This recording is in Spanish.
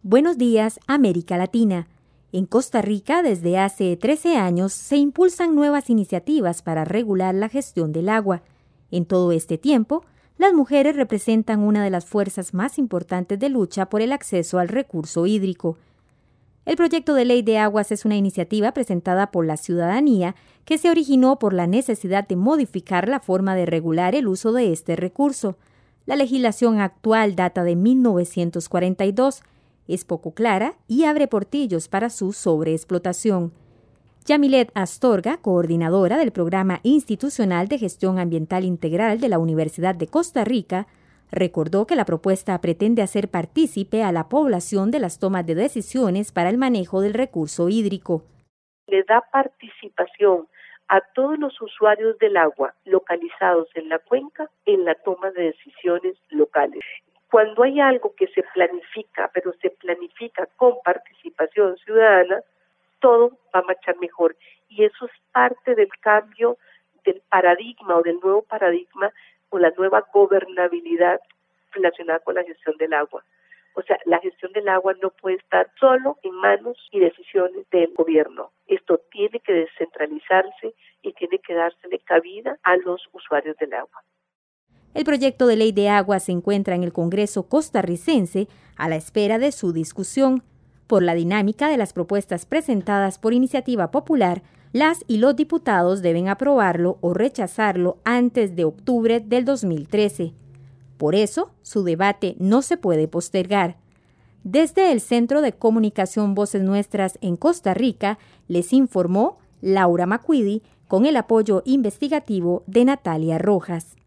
Buenos días, América Latina. En Costa Rica, desde hace 13 años, se impulsan nuevas iniciativas para regular la gestión del agua. En todo este tiempo, las mujeres representan una de las fuerzas más importantes de lucha por el acceso al recurso hídrico. El proyecto de ley de aguas es una iniciativa presentada por la ciudadanía que se originó por la necesidad de modificar la forma de regular el uso de este recurso. La legislación actual data de 1942, es poco clara y abre portillos para su sobreexplotación. Yamilet Astorga, coordinadora del Programa Institucional de Gestión Ambiental Integral de la Universidad de Costa Rica, recordó que la propuesta pretende hacer partícipe a la población de las tomas de decisiones para el manejo del recurso hídrico. Le da participación a todos los usuarios del agua localizados en la cuenca en la toma de decisiones locales. Cuando hay algo que se planifica, pero se planifica con participación ciudadana, todo va a marchar mejor. Y eso es parte del cambio del paradigma o del nuevo paradigma o la nueva gobernabilidad relacionada con la gestión del agua. O sea, la gestión del agua no puede estar solo en manos y decisiones del gobierno. Esto tiene que descentralizarse y tiene que dársele cabida a los usuarios del agua. El proyecto de ley de agua se encuentra en el Congreso costarricense a la espera de su discusión. Por la dinámica de las propuestas presentadas por iniciativa popular, las y los diputados deben aprobarlo o rechazarlo antes de octubre del 2013. Por eso, su debate no se puede postergar. Desde el Centro de Comunicación Voces Nuestras en Costa Rica, les informó Laura Macquidi con el apoyo investigativo de Natalia Rojas.